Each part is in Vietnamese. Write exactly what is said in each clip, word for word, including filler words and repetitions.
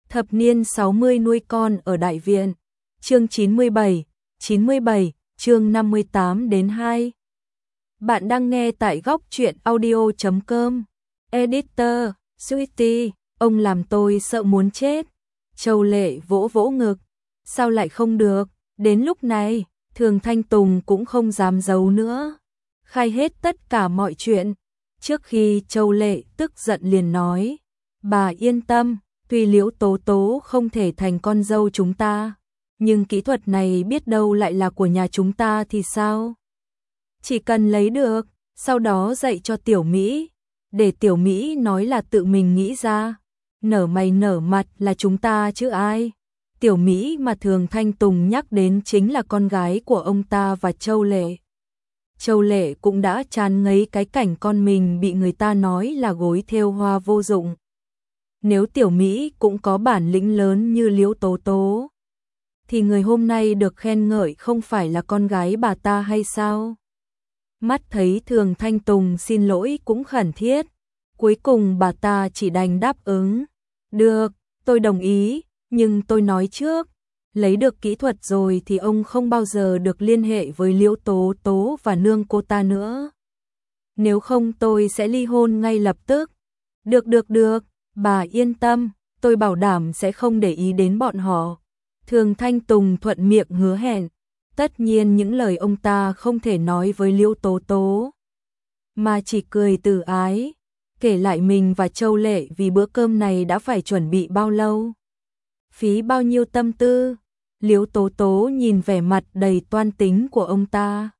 Thập niên sáu mươi nuôi con ở Đại Viện. Chương chín mươi bảy, chín mươi bảy, chương năm mươi tám đến hai. Bạn đang nghe tại góc truyện audio chấm com. Editor, Sweetie, ông làm tôi sợ muốn chết. Châu Lệ vỗ vỗ ngực. Sao lại không được? Đến lúc này, Thường Thanh Tùng cũng không dám giấu nữa. Khai hết tất cả mọi chuyện. Trước khi Châu Lệ tức giận liền nói. Bà yên tâm, tuy Liễu Tố Tố không thể thành con dâu chúng ta, nhưng kỹ thuật này biết đâu lại là của nhà chúng ta thì sao? Chỉ cần lấy được, sau đó dạy cho Tiểu Mỹ, để Tiểu Mỹ nói là tự mình nghĩ ra. Nở mày nở mặt là chúng ta chứ ai. Tiểu Mỹ mà Thường Thanh Tùng nhắc đến chính là con gái của ông ta và Châu Lệ. Châu Lệ cũng đã chán ngấy cái cảnh con mình bị người ta nói là gối thêu hoa vô dụng. Nếu Tiểu Mỹ cũng có bản lĩnh lớn như Liễu Tố Tố, thì người hôm nay được khen ngợi không phải là con gái bà ta hay sao? Mắt thấy Thường Thanh Tùng xin lỗi cũng khẩn thiết, cuối cùng bà ta chỉ đành đáp ứng. Được, tôi đồng ý, nhưng tôi nói trước, lấy được kỹ thuật rồi thì ông không bao giờ được liên hệ với Liễu Tố Tố và nương cô ta nữa. Nếu không tôi sẽ ly hôn ngay lập tức. Được được được, bà yên tâm, tôi bảo đảm sẽ không để ý đến bọn họ. Thường Thanh Tùng thuận miệng hứa hẹn. Tất nhiên những lời ông ta không thể nói với Liễu Tố Tố, mà chỉ cười từ ái, kể lại mình và Châu Lệ vì bữa cơm này đã phải chuẩn bị bao lâu, phí bao nhiêu tâm tư. Liễu Tố Tố nhìn vẻ mặt đầy toan tính của ông ta,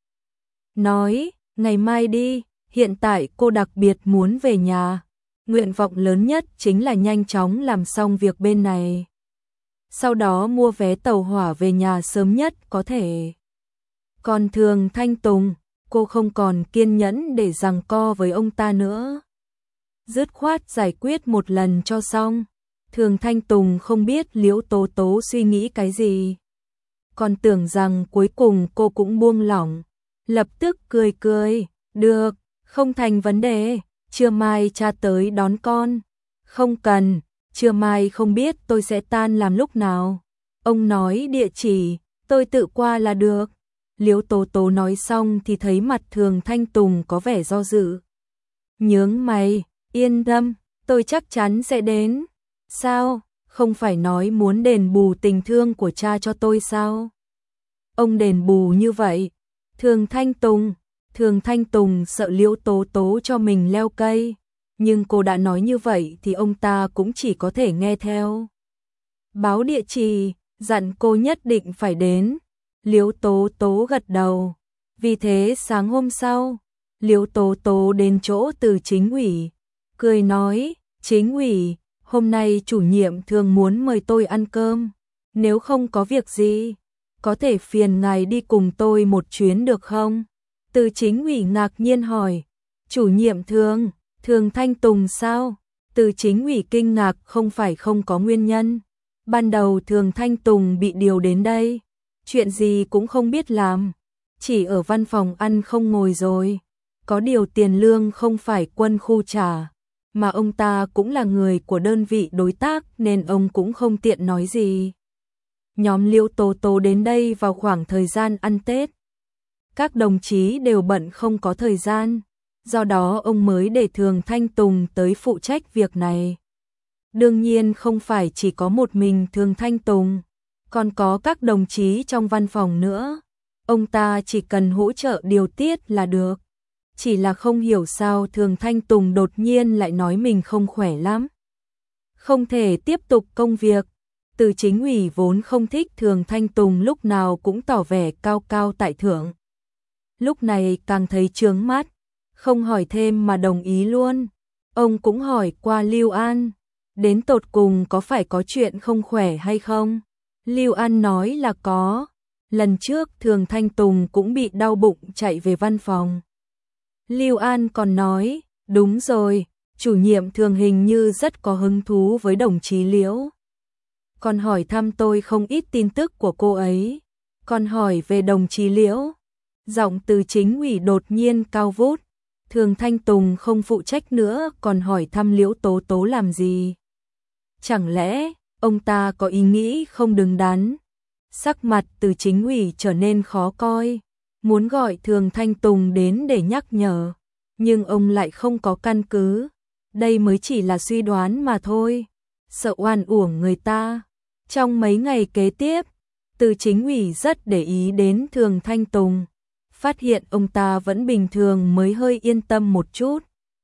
nói, ngày mai đi, hiện tại cô đặc biệt muốn về nhà. Nguyện vọng lớn nhất chính là nhanh chóng làm xong việc bên này, sau đó mua vé tàu hỏa về nhà sớm nhất có thể. Còn Thường Thanh Tùng, cô không còn kiên nhẫn để giằng co với ông ta nữa. Dứt khoát giải quyết một lần cho xong. Thường Thanh Tùng không biết Liễu Tố Tố suy nghĩ cái gì, còn tưởng rằng cuối cùng cô cũng buông lỏng, lập tức cười cười. Được, không thành vấn đề, trưa mai cha tới đón con. Không cần, trưa mai không biết tôi sẽ tan làm lúc nào. Ông nói địa chỉ, tôi tự qua là được. Liễu Tố Tố nói xong thì thấy mặt Thường Thanh Tùng có vẻ do dự. Nhướng mày, yên tâm, tôi chắc chắn sẽ đến. Sao, không phải nói muốn đền bù tình thương của cha cho tôi sao? Ông đền bù như vậy. Thường Thanh Tùng, Thường Thanh Tùng sợ Liễu Tố Tố cho mình leo cây, nhưng cô đã nói như vậy thì ông ta cũng chỉ có thể nghe theo. Báo địa chỉ, dặn cô nhất định phải đến. Liễu Tố Tố gật đầu. Vì thế sáng hôm sau, Liễu Tố Tố đến chỗ Từ Chính ủy, cười nói, Chính ủy, hôm nay chủ nhiệm Thường muốn mời tôi ăn cơm, nếu không có việc gì, có thể phiền ngài đi cùng tôi một chuyến được không? Từ Chính ủy ngạc nhiên hỏi, chủ nhiệm Thường, Thường Thanh Tùng sao? Từ Chính ủy kinh ngạc không phải không có nguyên nhân. Ban đầu Thường Thanh Tùng bị điều đến đây, chuyện gì cũng không biết làm, chỉ ở văn phòng ăn không ngồi rồi. Có điều tiền lương không phải quân khu trả, mà ông ta cũng là người của đơn vị đối tác nên ông cũng không tiện nói gì. Nhóm Liễu Tố Tố đến đây vào khoảng thời gian ăn Tết. Các đồng chí đều bận không có thời gian, do đó ông mới để Thường Thanh Tùng tới phụ trách việc này. Đương nhiên không phải chỉ có một mình Thường Thanh Tùng, còn có các đồng chí trong văn phòng nữa. Ông ta chỉ cần hỗ trợ điều tiết là được. Chỉ là không hiểu sao Thường Thanh Tùng đột nhiên lại nói mình không khỏe lắm, không thể tiếp tục công việc. Từ Chính ủy vốn không thích Thường Thanh Tùng lúc nào cũng tỏ vẻ cao cao tại thượng, lúc này càng thấy chướng mắt, không hỏi thêm mà đồng ý luôn. Ông cũng hỏi qua Lưu An, đến tột cùng có phải có chuyện không khỏe hay không? Lưu An nói là có. Lần trước Thường Thanh Tùng cũng bị đau bụng chạy về văn phòng. Lưu An còn nói, đúng rồi, chủ nhiệm Thường hình như rất có hứng thú với đồng chí Liễu. Còn hỏi thăm tôi không ít tin tức của cô ấy. Còn hỏi về đồng chí Liễu. Giọng Từ Chính ủy đột nhiên cao vút. Thường Thanh Tùng không phụ trách nữa còn hỏi thăm Liễu Tố Tố làm gì? Chẳng lẽ Ông ta có ý nghĩ không đứng đắn. Sắc mặt Từ Chính ủy trở nên khó coi, muốn gọi Thường Thanh Tùng đến để nhắc nhở, nhưng ông lại không có căn cứ. Đây mới chỉ là suy đoán mà thôi, sợ oan uổng người ta. Trong mấy ngày kế tiếp, Từ Chính ủy rất để ý đến Thường Thanh Tùng, phát hiện ông ta vẫn bình thường mới hơi yên tâm một chút.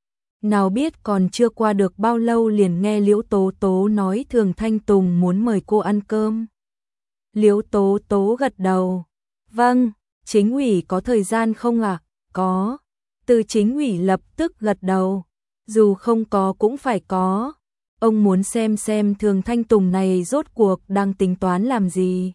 Nào biết còn chưa qua được bao lâu liền nghe Liễu Tố Tố nói Thường Thanh Tùng muốn mời cô ăn cơm. Liễu Tố Tố gật đầu. Vâng, Chính ủy có thời gian không ạ? À? Có. Từ Chính ủy lập tức gật đầu. Dù không có cũng phải có. Ông muốn xem xem Thường Thanh Tùng này rốt cuộc đang tính toán làm gì.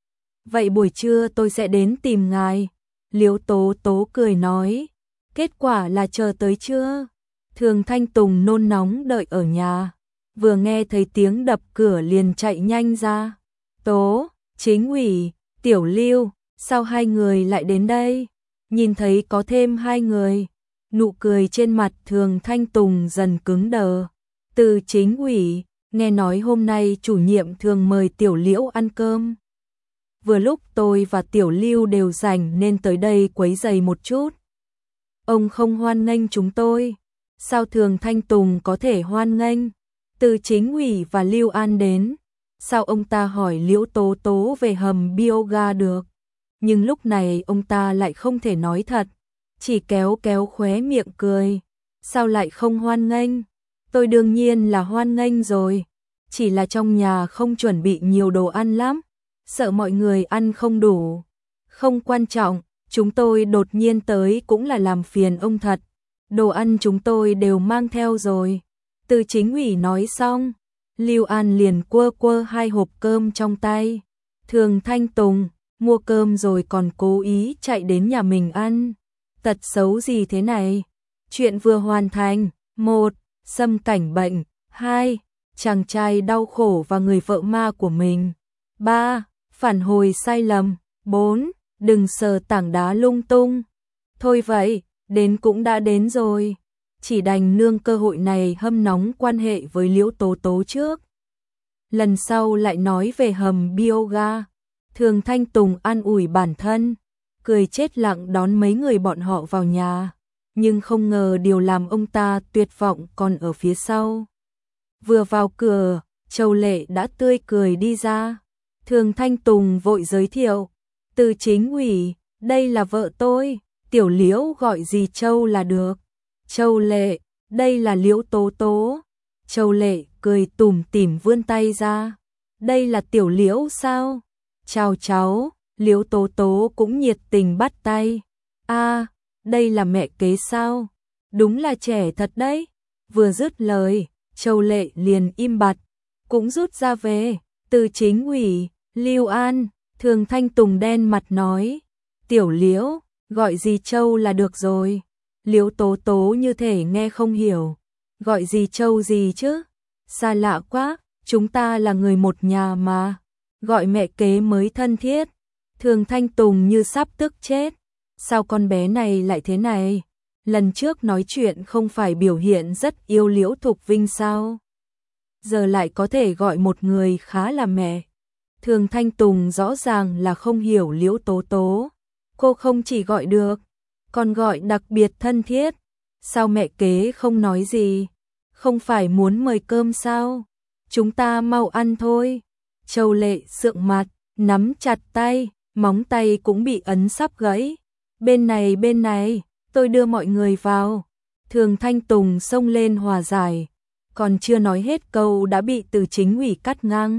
Vậy buổi trưa tôi sẽ đến tìm ngài. Liễu Tố Tố cười nói. Kết quả là chờ tới trưa. Thường Thanh Tùng nôn nóng đợi ở nhà. Vừa nghe thấy tiếng đập cửa liền chạy nhanh ra. Tố, Chính ủy, Tiểu Lưu, sao hai người lại đến đây? Nhìn thấy có thêm hai người, nụ cười trên mặt Thường Thanh Tùng dần cứng đờ. Từ Chính ủy, nghe nói hôm nay chủ nhiệm thường mời Tiểu Liễu ăn cơm. Vừa lúc tôi và Tiểu Lưu đều rảnh nên tới đây quấy rầy một chút. Ông không hoan nghênh chúng tôi. Sao Thường Thanh Tùng có thể hoan nghênh? Từ Chính ủy và Lưu An đến. Sao ông ta hỏi Liễu Tố Tố về hầm bioga được? Nhưng lúc này ông ta lại không thể nói thật, chỉ kéo kéo khóe miệng cười. Sao lại không hoan nghênh? Tôi đương nhiên là hoan nghênh rồi. Chỉ là trong nhà không chuẩn bị nhiều đồ ăn lắm, sợ mọi người ăn không đủ. Không quan trọng, chúng tôi đột nhiên tới cũng là làm phiền ông thật. Đồ ăn chúng tôi đều mang theo rồi. Từ Chính ủy nói xong, Lưu An liền quơ quơ hai hộp cơm trong tay. Thường Thanh Tùng, mua cơm rồi còn cố ý chạy đến nhà mình ăn. Tật xấu gì thế này? Chuyện vừa hoàn thành. Một, xâm cảnh bệnh. Hai, chàng trai đau khổ và người vợ ma của mình. Ba, phản hồi sai lầm. Bốn, đừng sờ tảng đá lung tung. Thôi vậy, đến cũng đã đến rồi. Chỉ đành nương cơ hội này hâm nóng quan hệ với Liễu Tố Tố trước. Lần sau lại nói về hầm bioga. Thường Thanh Tùng an ủi bản thân, cười chết lặng đón mấy người bọn họ vào nhà. Nhưng không ngờ điều làm ông ta tuyệt vọng còn ở phía sau. Vừa vào cửa, Châu Lệ đã tươi cười đi ra. Thường Thanh Tùng vội giới thiệu. Từ Chính ủy, đây là vợ tôi. Tiểu Liễu gọi gì Châu là được. Châu Lệ, đây là Liễu Tố Tố. Châu Lệ cười tủm tỉm vươn tay ra. Đây là Tiểu Liễu sao? Chào cháu. Liễu Tố Tố cũng nhiệt tình bắt tay. A, đây là mẹ kế sao? Đúng là trẻ thật đấy. Vừa dứt lời, Châu Lệ liền im bặt, cũng rút ra về. Từ Chính ủy, Lưu An, Thường Thanh Tùng đen mặt nói. Tiểu Liễu, gọi gì Châu là được rồi. Liễu Tố Tố như thể nghe không hiểu. Gọi gì Châu gì chứ? Xa lạ quá, chúng ta là người một nhà mà. Gọi mẹ kế mới thân thiết. Thường Thanh Tùng như sắp tức chết. Sao con bé này lại thế này? Lần trước nói chuyện không phải biểu hiện rất yêu Liễu Thục Vinh sao? Giờ lại có thể gọi một người khá là mẹ. Thường Thanh Tùng rõ ràng là không hiểu Liễu Tố Tố. Cô không chỉ gọi được, còn gọi đặc biệt thân thiết. Sao mẹ kế không nói gì? Không phải muốn mời cơm sao? Chúng ta mau ăn thôi. Châu Lệ sượng mặt, nắm chặt tay, móng tay cũng bị ấn sắp gãy. Bên này bên này, tôi đưa mọi người vào. Thường Thanh Tùng xông lên hòa giải, còn chưa nói hết câu đã bị Từ Chính ủy cắt ngang.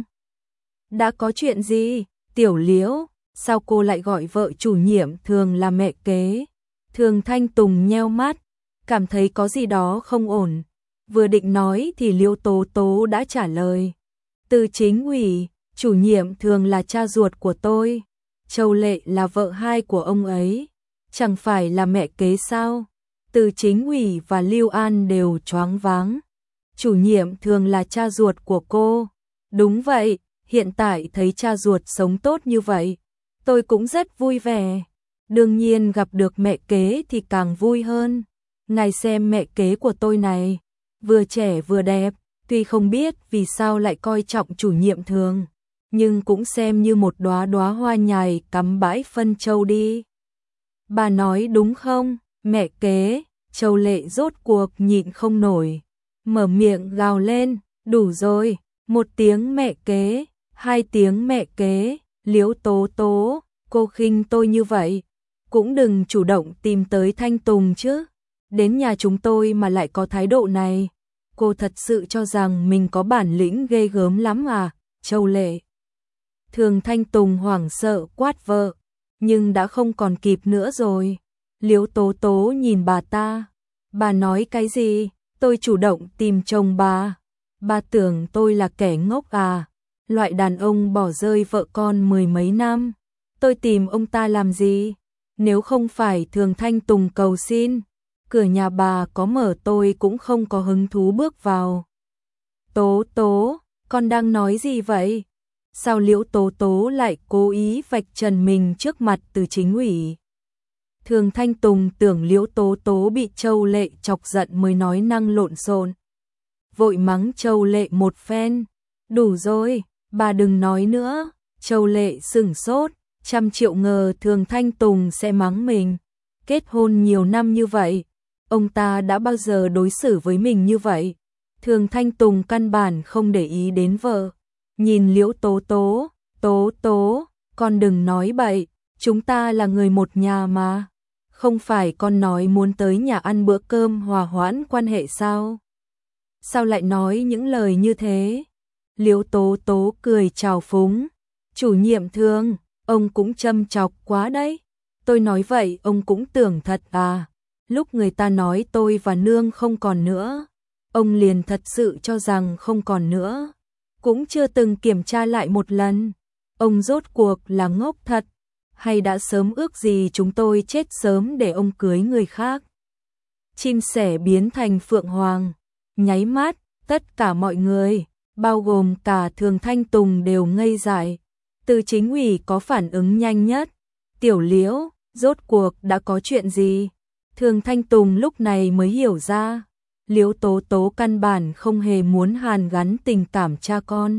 Đã có chuyện gì? Tiểu Liễu, sao cô lại gọi vợ chủ nhiệm Thường là mẹ kế? Thường Thanh Tùng nheo mắt, cảm thấy có gì đó không ổn. Vừa định nói thì Liễu Tố Tố đã trả lời. Từ Chính ủy, chủ nhiệm Thường là cha ruột của tôi. Châu Lệ là vợ hai của ông ấy. Chẳng phải là mẹ kế sao? Từ Chính ủy và Lưu An đều choáng váng. Chủ nhiệm Thường là cha ruột của cô. Đúng vậy, hiện tại thấy cha ruột sống tốt như vậy, tôi cũng rất vui vẻ. Đương nhiên gặp được mẹ kế thì càng vui hơn. Ngài xem mẹ kế của tôi này, vừa trẻ vừa đẹp, Tuy không biết vì sao lại coi trọng chủ nhiệm Thường, nhưng cũng xem như một đóa đóa hoa nhài cắm bãi phân châu đi. Bà nói đúng không, mẹ kế? Châu Lệ rốt cuộc nhịn không nổi, mở miệng gào lên, đủ rồi, một tiếng mẹ kế, hai tiếng mẹ kế, Liễu Tố Tố, cô khinh tôi như vậy, cũng đừng chủ động tìm tới Thanh Tùng chứ, đến nhà chúng tôi mà lại có thái độ này, cô thật sự cho rằng mình có bản lĩnh ghê gớm lắm à, Châu Lệ. Thường Thanh Tùng hoảng sợ quát vợ, nhưng đã không còn kịp nữa rồi. Liễu Tố Tố nhìn bà ta, bà nói cái gì, tôi chủ động tìm chồng bà, bà tưởng tôi là kẻ ngốc à, loại đàn ông bỏ rơi vợ con mười mấy năm, tôi tìm ông ta làm gì, nếu không phải Thường Thanh Tùng cầu xin, cửa nhà bà có mở tôi cũng không có hứng thú bước vào. Tố Tố, con đang nói gì vậy? Sao Liễu Tố Tố lại cố ý vạch trần mình trước mặt Từ Chính ủy? Thường Thanh Tùng tưởng Liễu Tố Tố bị Châu Lệ chọc giận mới nói năng lộn xộn. Vội mắng Châu Lệ một phen. Đủ rồi, bà đừng nói nữa. Châu Lệ sửng sốt, trăm triệu ngờ Thường Thanh Tùng sẽ mắng mình. Kết hôn nhiều năm như vậy, ông ta đã bao giờ đối xử với mình như vậy? Thường Thanh Tùng căn bản không để ý đến vợ. Nhìn Liễu Tố Tố, Tố Tố, con đừng nói bậy, chúng ta là người một nhà mà. Không phải con nói muốn tới nhà ăn bữa cơm hòa hoãn quan hệ sao? Sao lại nói những lời như thế? Liễu Tố Tố cười trào phúng. Chủ nhiệm Thường, ông cũng châm chọc quá đấy. Tôi nói vậy ông cũng tưởng thật à? Lúc người ta nói tôi và nương không còn nữa, ông liền thật sự cho rằng không còn nữa. Cũng chưa từng kiểm tra lại một lần. Ông rốt cuộc là ngốc thật, hay đã sớm ước gì chúng tôi chết sớm để ông cưới người khác? Chim sẻ biến thành phượng hoàng, nháy mắt, tất cả mọi người, bao gồm cả Thường Thanh Tùng đều ngây dại. Từ Chính ủy có phản ứng nhanh nhất. Tiểu Liễu, rốt cuộc đã có chuyện gì? Thường Thanh Tùng lúc này mới hiểu ra. Liễu Tố Tố căn bản không hề muốn hàn gắn tình cảm cha con,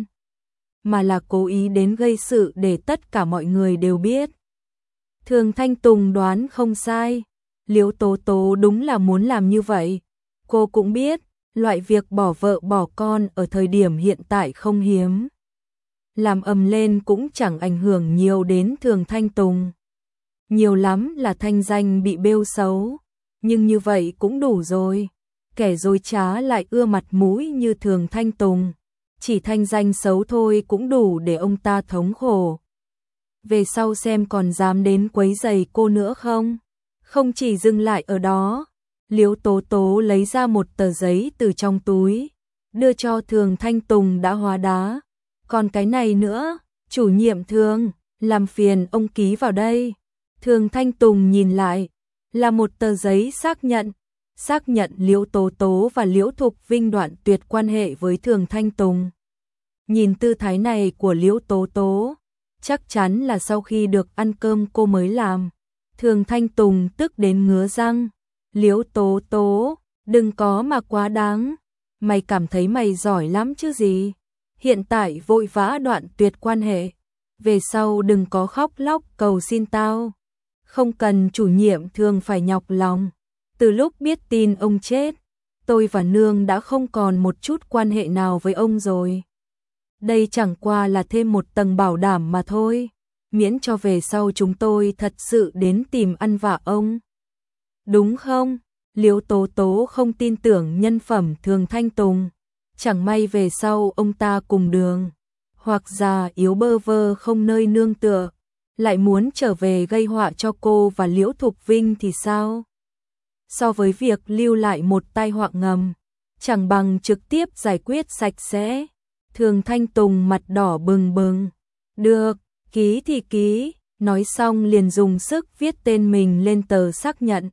mà là cố ý đến gây sự để tất cả mọi người đều biết. Thường Thanh Tùng đoán không sai, Liễu Tố Tố đúng là muốn làm như vậy. Cô cũng biết, loại việc bỏ vợ bỏ con ở thời điểm hiện tại không hiếm. Làm ầm lên cũng chẳng ảnh hưởng nhiều đến Thường Thanh Tùng. Nhiều lắm là thanh danh bị bêu xấu, nhưng như vậy cũng đủ rồi. Kẻ dối trá lại ưa mặt mũi như Thường Thanh Tùng, chỉ thanh danh xấu thôi cũng đủ để ông ta thống khổ. Về sau xem còn dám đến quấy rầy cô nữa không? Không chỉ dừng lại ở đó, Liễu Tố Tố lấy ra một tờ giấy từ trong túi, đưa cho Thường Thanh Tùng đã hóa đá. Còn cái này nữa, chủ nhiệm Thường, làm phiền ông ký vào đây. Thường Thanh Tùng nhìn lại, là một tờ giấy xác nhận. Xác nhận Liễu Tố Tố và Liễu Thục Vinh đoạn tuyệt quan hệ với Thường Thanh Tùng. Nhìn tư thái này của Liễu Tố Tố, chắc chắn là sau khi được ăn cơm cô mới làm. Thường Thanh Tùng tức đến ngứa răng. Liễu Tố Tố, đừng có mà quá đáng. Mày cảm thấy mày giỏi lắm chứ gì. Hiện tại vội vã đoạn tuyệt quan hệ. Về sau đừng có khóc lóc cầu xin tao. Không cần chủ nhiệm Thường phải nhọc lòng. Từ lúc biết tin ông chết, tôi và nương đã không còn một chút quan hệ nào với ông rồi. Đây chẳng qua là thêm một tầng bảo đảm mà thôi, miễn cho về sau chúng tôi thật sự đến tìm ăn vạ ông. Đúng không? Liễu Tố Tố không tin tưởng nhân phẩm Thường Thanh Tùng. Chẳng may về sau ông ta cùng đường, hoặc già yếu bơ vơ không nơi nương tựa, lại muốn trở về gây họa cho cô và Liễu Thục Vinh thì sao? So với việc lưu lại một tai họa ngầm, chẳng bằng trực tiếp giải quyết sạch sẽ. Thường Thanh Tùng mặt đỏ bừng bừng. Được, ký thì ký, nói xong liền dùng sức viết tên mình lên tờ xác nhận.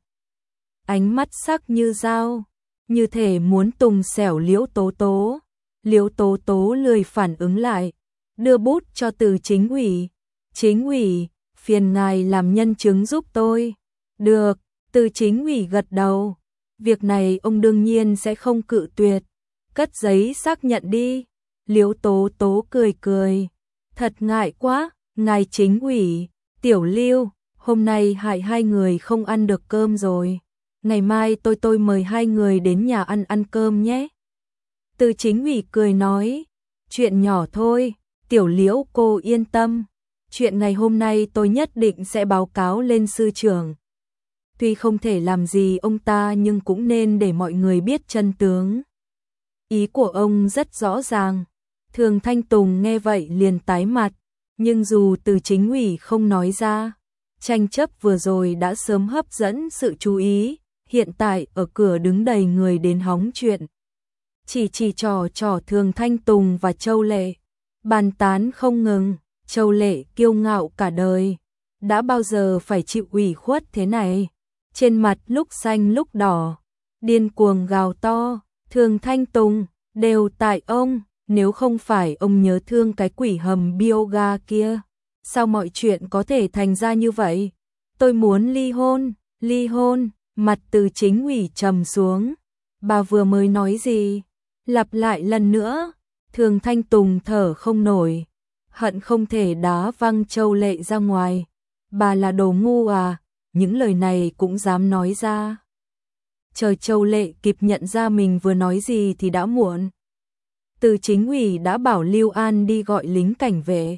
Ánh mắt sắc như dao, như thể muốn tùng xẻo Liễu Tố Tố. Liễu Tố Tố lười phản ứng lại, đưa bút cho Từ Chính ủy. Chính ủy, phiền ngài làm nhân chứng giúp tôi. Được. Từ Chính ủy gật đầu, việc này ông đương nhiên sẽ không cự tuyệt. cất giấy xác nhận đi. Liễu Tố Tố cười cười, thật ngại quá, ngài chính ủy, Tiểu Lưu, hôm nay hại hai người không ăn được cơm rồi. Ngày mai tôi tôi mời hai người đến nhà ăn ăn cơm nhé. Từ chính ủy cười nói, chuyện nhỏ thôi, Tiểu Liễu cô yên tâm. Chuyện ngày hôm nay tôi nhất định sẽ báo cáo lên sư trưởng. Tuy không thể làm gì ông ta nhưng cũng nên để mọi người biết chân tướng. Ý của ông rất rõ ràng. Thường Thanh Tùng nghe vậy liền tái mặt, nhưng dù Từ chính ủy không nói ra, tranh chấp vừa rồi đã sớm hấp dẫn sự chú ý, hiện tại ở cửa đứng đầy người đến hóng chuyện. Chỉ chỉ trò trò Thường Thanh Tùng và Châu Lệ, bàn tán không ngừng. Châu Lệ kiêu ngạo cả đời, đã bao giờ phải chịu ủy khuất thế này, trên mặt lúc xanh lúc đỏ, điên cuồng gào to, Thường Thanh Tùng, đều tại ông, nếu không phải ông nhớ thương cái quỷ hầm bioga kia, sao mọi chuyện có thể thành ra như vậy? Tôi muốn ly hôn, ly hôn, mặt Từ chính ủy trầm xuống, bà vừa mới nói gì? Lặp lại lần nữa, Thường Thanh Tùng thở không nổi. Hận không thể đá văng Châu Lệ ra ngoài. Bà là đồ ngu à, những lời này cũng dám nói ra. Chờ Châu Lệ kịp nhận ra mình vừa nói gì thì đã muộn. Từ chính ủy đã bảo Lưu An đi gọi lính cảnh vệ,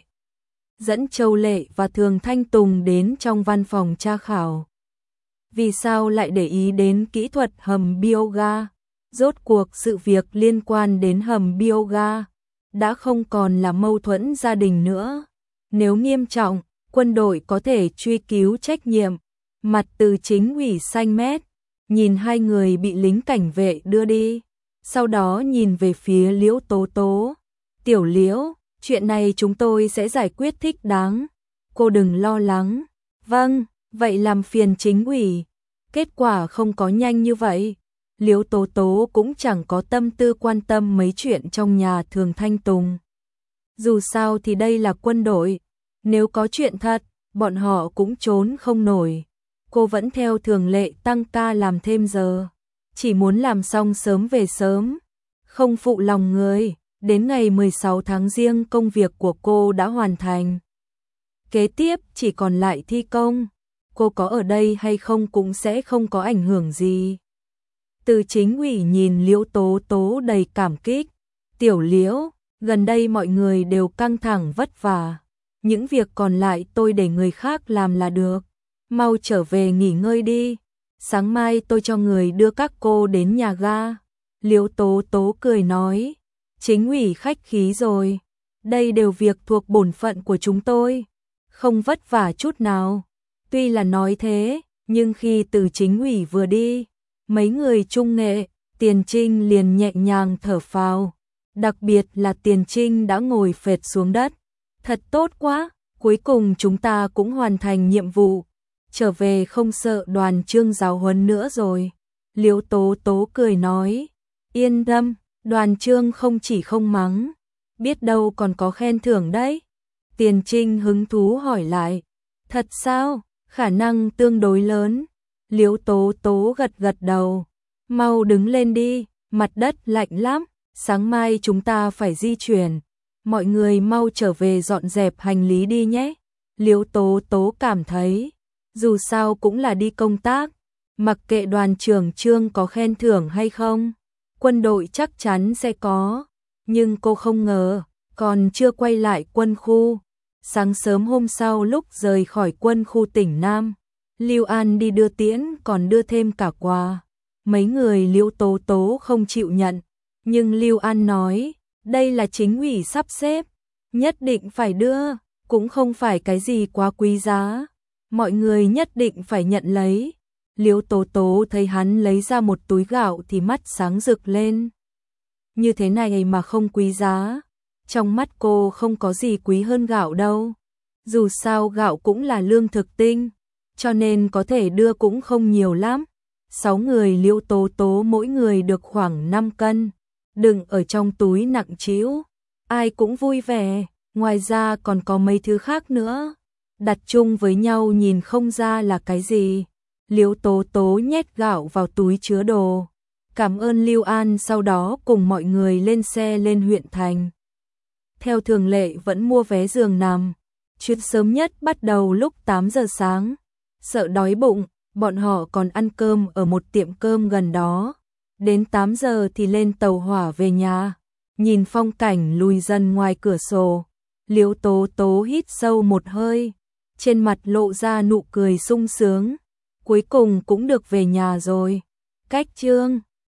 dẫn Châu Lệ và Thường Thanh Tùng đến trong văn phòng tra khảo. Vì sao lại để ý đến kỹ thuật hầm bioga? Rốt cuộc sự việc liên quan đến hầm bioga đã không còn là mâu thuẫn gia đình nữa. Nếu nghiêm trọng, quân đội có thể truy cứu trách nhiệm. Mặt Từ chính ủy xanh mét, nhìn hai người bị lính cảnh vệ đưa đi, sau đó nhìn về phía Liễu Tố Tố. Tiểu Liễu, chuyện này chúng tôi sẽ giải quyết thích đáng. Cô đừng lo lắng. Vâng, vậy làm phiền chính ủy. Kết quả không có nhanh như vậy. Liễu Tố Tố cũng chẳng có tâm tư quan tâm mấy chuyện trong nhà Thường Thanh Tùng. Dù sao thì đây là quân đội, nếu có chuyện thật, bọn họ cũng trốn không nổi. Cô vẫn theo thường lệ tăng ca làm thêm giờ, chỉ muốn làm xong sớm về sớm, không phụ lòng người. Đến ngày mười sáu tháng Giêng công việc của cô đã hoàn thành. Kế tiếp chỉ còn lại thi công, cô có ở đây hay không cũng sẽ không có ảnh hưởng gì. Từ chính ủy nhìn Liễu Tố Tố đầy cảm kích. Tiểu Liễu, gần đây mọi người đều căng thẳng vất vả. Những việc còn lại tôi để người khác làm là được. Mau trở về nghỉ ngơi đi. Sáng mai tôi cho người đưa các cô đến nhà ga. Liễu Tố Tố cười nói. Chính ủy khách khí rồi. Đây đều việc thuộc bổn phận của chúng tôi. Không vất vả chút nào. Tuy là nói thế, nhưng khi Từ chính ủy vừa đi, mấy người trung nghệ, Tiền Trinh liền nhẹ nhàng thở phào. Đặc biệt là Tiền Trinh đã ngồi phệt xuống đất. Thật tốt quá, cuối cùng chúng ta cũng hoàn thành nhiệm vụ. Trở về không sợ đoàn Trương giáo huấn nữa rồi. Liễu Tố Tố cười nói. Yên tâm, đoàn Trương không chỉ không mắng, biết đâu còn có khen thưởng đấy. Tiền Trinh hứng thú hỏi lại. Thật sao? Khả năng tương đối lớn. Liễu Tố Tố gật gật đầu. Mau đứng lên đi, mặt đất lạnh lắm, sáng mai chúng ta phải di chuyển. Mọi người mau trở về dọn dẹp hành lý đi nhé. Liễu Tố Tố cảm thấy, dù sao cũng là đi công tác, mặc kệ đoàn trưởng Trương có khen thưởng hay không, quân đội chắc chắn sẽ có. Nhưng cô không ngờ, còn chưa quay lại quân khu. Sáng sớm hôm sau lúc rời khỏi quân khu tỉnh Nam, Lưu An đi đưa tiễn còn đưa thêm cả quà. Mấy người Liễu Tố Tố không chịu nhận, nhưng Lưu An nói, đây là chính ủy sắp xếp, nhất định phải đưa, cũng không phải cái gì quá quý giá, mọi người nhất định phải nhận lấy. Liễu Tố Tố thấy hắn lấy ra một túi gạo thì mắt sáng rực lên. Như thế này mà không quý giá, trong mắt cô không có gì quý hơn gạo đâu. Dù sao gạo cũng là lương thực tinh, cho nên có thể đưa cũng không nhiều lắm. Sáu người Liễu Tố Tố mỗi người được khoảng năm cân, đựng ở trong túi nặng trĩu. Ai cũng vui vẻ, ngoài ra còn có mấy thứ khác nữa. Đặt chung với nhau nhìn không ra là cái gì. Liễu Tố Tố nhét gạo vào túi chứa đồ, cảm ơn Lưu An, sau đó cùng mọi người lên xe lên huyện thành. Theo thường lệ vẫn mua vé giường nằm, chuyến sớm nhất bắt đầu lúc tám giờ sáng. Sợ đói bụng, bọn họ còn ăn cơm ở một tiệm cơm gần đó. Đến tám giờ thì lên tàu hỏa về nhà. Nhìn phong cảnh lùi dần ngoài cửa sổ, Liễu Tố Tố hít sâu một hơi, trên mặt lộ ra nụ cười sung sướng. Cuối cùng cũng được về nhà rồi. Cách Chương